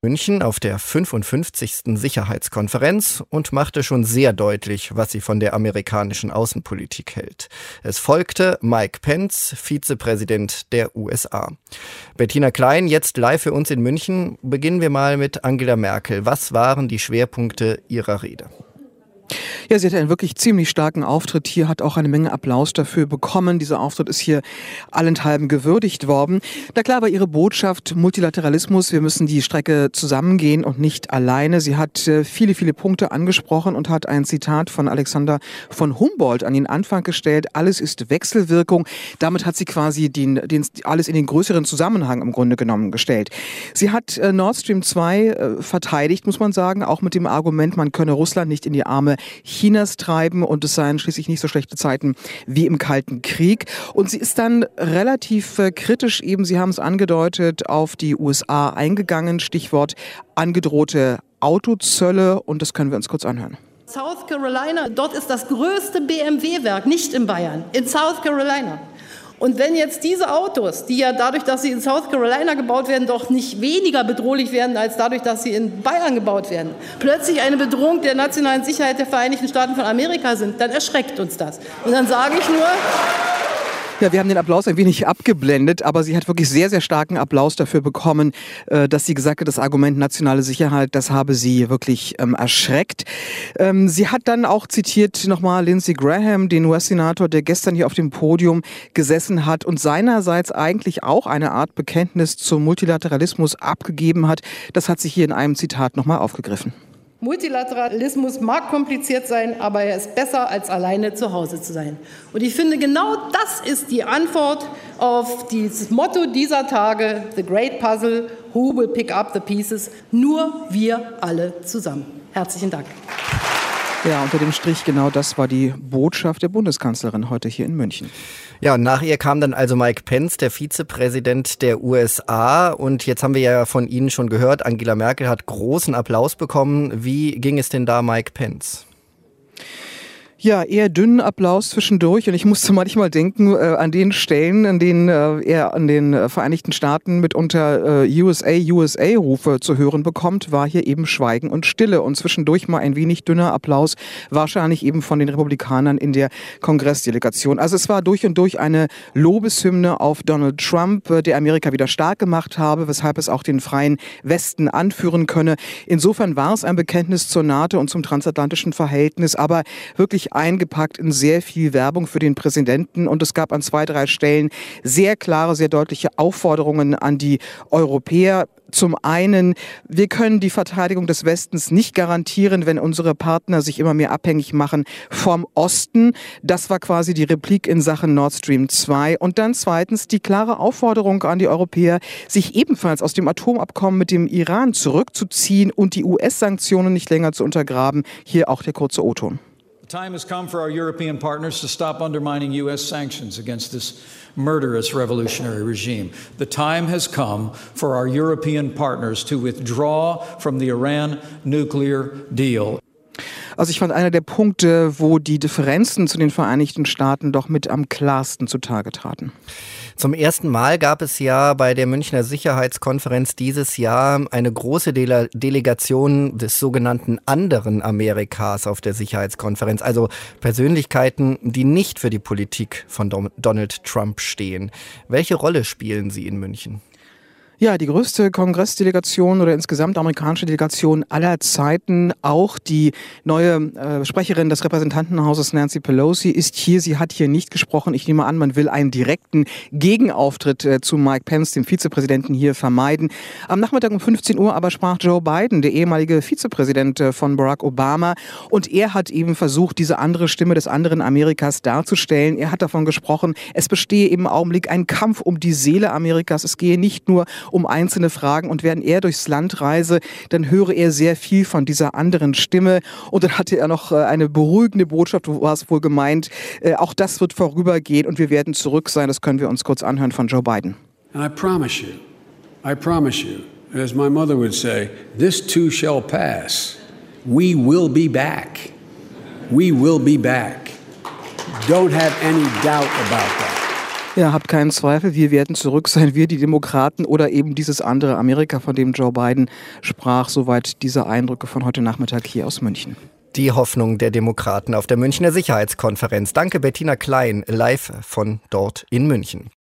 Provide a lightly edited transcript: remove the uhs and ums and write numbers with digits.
München auf der 55. Sicherheitskonferenz und machte schon sehr deutlich, was sie von der amerikanischen Außenpolitik hält. Es folgte Mike Pence, Vizepräsident der USA. Bettina Klein, jetzt live für uns in München. Beginnen wir mal mit Angela Merkel. Was waren die Schwerpunkte ihrer Rede? Ja, sie hatte einen wirklich ziemlich starken Auftritt hier, hat auch eine Menge Applaus dafür bekommen. Dieser Auftritt ist hier allenthalben gewürdigt worden. Na klar war ihre Botschaft Multilateralismus. Wir müssen die Strecke zusammengehen und nicht alleine. Sie hat viele, viele Punkte angesprochen und hat ein Zitat von Alexander von Humboldt an den Anfang gestellt. Alles ist Wechselwirkung. Damit hat sie quasi alles in den größeren Zusammenhang im Grunde genommen gestellt. Sie hat Nord Stream 2 verteidigt, muss man sagen, auch mit dem Argument, man könne Russland nicht in die Arme Chinas treiben und es seien schließlich nicht so schlechte Zeiten wie im Kalten Krieg. Und sie ist dann relativ kritisch eben, Sie haben es angedeutet, auf die USA eingegangen. Stichwort angedrohte Autozölle, und das können wir uns kurz anhören. South Carolina, dort ist das größte BMW-Werk, nicht in Bayern, in South Carolina. Und wenn jetzt diese Autos, die ja dadurch, dass sie in South Carolina gebaut werden, doch nicht weniger bedrohlich werden, als dadurch, dass sie in Bayern gebaut werden, plötzlich eine Bedrohung der nationalen Sicherheit der Vereinigten Staaten von Amerika sind, dann erschreckt uns das. Und dann sage ich nur... Ja, wir haben den Applaus ein wenig abgeblendet, aber sie hat wirklich sehr, sehr starken Applaus dafür bekommen, dass sie gesagt hat, das Argument nationale Sicherheit, das habe sie wirklich erschreckt. Sie hat dann auch zitiert nochmal Lindsey Graham, den US-Senator, der gestern hier auf dem Podium gesessen hat und seinerseits eigentlich auch eine Art Bekenntnis zum Multilateralismus abgegeben hat. Das hat sie hier in einem Zitat nochmal aufgegriffen. Multilateralismus mag kompliziert sein, aber er ist besser, als alleine zu Hause zu sein. Und ich finde, genau das ist die Antwort auf das Motto dieser Tage, The Great Puzzle, Who will pick up the pieces? Nur wir alle zusammen. Herzlichen Dank. Ja, unter dem Strich, genau das war die Botschaft der Bundeskanzlerin heute hier in München. Ja, und nach ihr kam dann also Mike Pence, der Vizepräsident der USA. Und jetzt haben wir ja von Ihnen schon gehört, Angela Merkel hat großen Applaus bekommen. Wie ging es denn da Mike Pence? Ja, eher dünnen Applaus zwischendurch, und ich musste manchmal denken an den Stellen, an denen er an den Vereinigten Staaten mitunter USA-Rufe zu hören bekommt, war hier eben Schweigen und Stille und zwischendurch mal ein wenig dünner Applaus, wahrscheinlich eben von den Republikanern in der Kongressdelegation. Also es war durch und durch eine Lobeshymne auf Donald Trump, der Amerika wieder stark gemacht habe, weshalb es auch den freien Westen anführen könne. Insofern war es ein Bekenntnis zur NATO und zum transatlantischen Verhältnis, aber wirklich eingepackt in sehr viel Werbung für den Präsidenten, und es gab an 2, 3 Stellen sehr klare, sehr deutliche Aufforderungen an die Europäer. Zum einen, wir können die Verteidigung des Westens nicht garantieren, wenn unsere Partner sich immer mehr abhängig machen vom Osten. Das war quasi die Replik in Sachen Nord Stream 2. Und dann zweitens die klare Aufforderung an die Europäer, sich ebenfalls aus dem Atomabkommen mit dem Iran zurückzuziehen und die US-Sanktionen nicht länger zu untergraben. Hier auch der kurze O-Ton. The time has come for our European partners to stop undermining U.S. sanctions against this murderous revolutionary regime. The time has come for our European partners to withdraw from the Iran nuclear deal. Also ich fand einer der Punkte, wo die Differenzen zu den Vereinigten Staaten doch mit am klarsten zutage traten. Zum ersten Mal gab es ja bei der Münchner Sicherheitskonferenz dieses Jahr eine große Delegation des sogenannten anderen Amerikas auf der Sicherheitskonferenz. Also Persönlichkeiten, die nicht für die Politik von Donald Trump stehen. Welche Rolle spielen sie in München? Ja, die größte Kongressdelegation oder insgesamt amerikanische Delegation aller Zeiten. Auch die neue Sprecherin des Repräsentantenhauses Nancy Pelosi ist hier. Sie hat hier nicht gesprochen. Ich nehme an, man will einen direkten Gegenauftritt zu Mike Pence, dem Vizepräsidenten, hier vermeiden. Am Nachmittag um 15 Uhr aber sprach Joe Biden, der ehemalige Vizepräsident von Barack Obama. Und er hat eben versucht, diese andere Stimme des anderen Amerikas darzustellen. Er hat davon gesprochen, es bestehe im Augenblick ein Kampf um die Seele Amerikas. Es gehe nicht nur um einzelne Fragen, und während er durchs Land reise, dann höre er sehr viel von dieser anderen Stimme. Und dann hatte er noch eine beruhigende Botschaft, wo war es wohl gemeint, auch das wird vorübergehen und wir werden zurück sein. Das können wir uns kurz anhören von Joe Biden. And I promise you, as my mother would say, this too shall pass. We will be back. We will be back. Don't have any doubt about that. Ja, habt keinen Zweifel, wir werden zurück sein, wir die Demokraten oder eben dieses andere Amerika, von dem Joe Biden sprach. Soweit diese Eindrücke von heute Nachmittag hier aus München. Die Hoffnung der Demokraten auf der Münchner Sicherheitskonferenz. Danke Bettina Klein, live von dort in München.